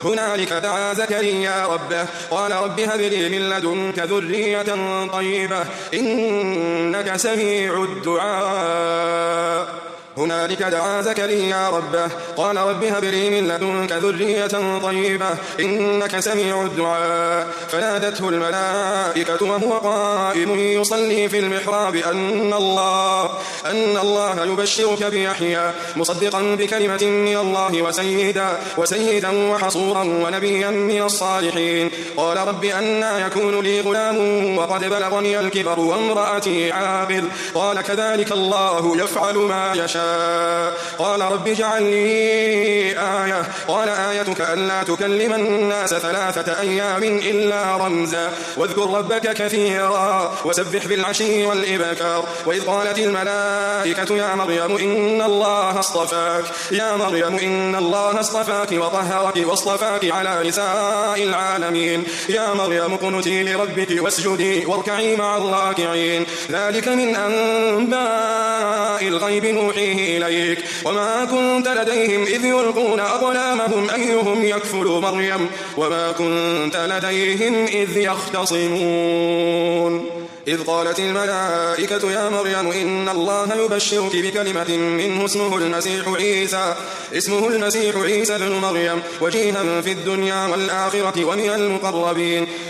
هنالك دعا زكريا ربه قال رب هب لي من لدنك ذرية طيبة إنك سميع الدعاء. هنالك دعا زكريا ربه قال رب هب لي من لدنك ذرية طيبة إنك سميع الدعاء. فنادته الملائكة وهو قائم يصلي في المحراب أن الله يبشرك بيحيى مصدقا بكلمة من الله وسيدا وحصورا ونبيا من الصالحين. قال رب أنى يكون لي غلام وقد بلغني الكبر وامرأتي عاقر. قال كذلك الله يفعل ما يشاء. قال رب اجعل لي آية. قال آيتك ألا تكلم الناس 3 أيام إلا رمزا واذكر ربك كثيرا وسبح بالعشي والإبكار. وإذ قالت الملائكة يا مريم إن الله اصطفاك وطهرك واصطفاك على نساء العالمين. يا مريم اقنتي لربك واسجدي واركعي مع الراكعين. ذلك من أنباء الغيب نوحيه إليك وما كنت لديهم إذ يلقون أقلامهم أيهم يكفل مريم وما كنت لديهم إذ يختصمون. إذ قالت الملائكة يا مريم إن الله يبشرك بكلمة منه اسمه المسيح عيسى بن مريم وجيها في الدنيا والآخرة ومن المقربين.